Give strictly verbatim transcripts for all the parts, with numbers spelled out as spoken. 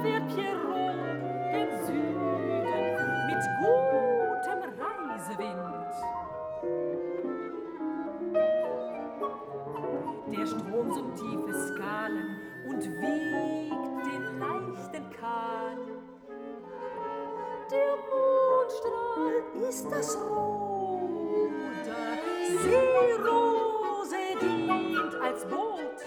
fährt Pierrot gen Süden mit gutem Reisewind. Der Strom summt tiefe Skalen und wiegt den leichten Kahn. Der Mondstrahl ist das Ruder, Seerose dient als Boot.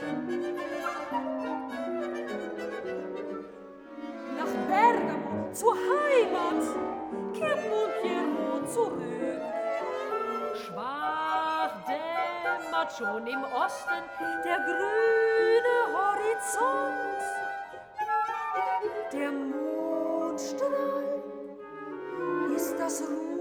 Nach Bergamo zur Heimat kehrt nun Pierrot zurück. Schwach dämmert schon im Osten der grüne Horizont. Der Mondstrahl ist das Ruder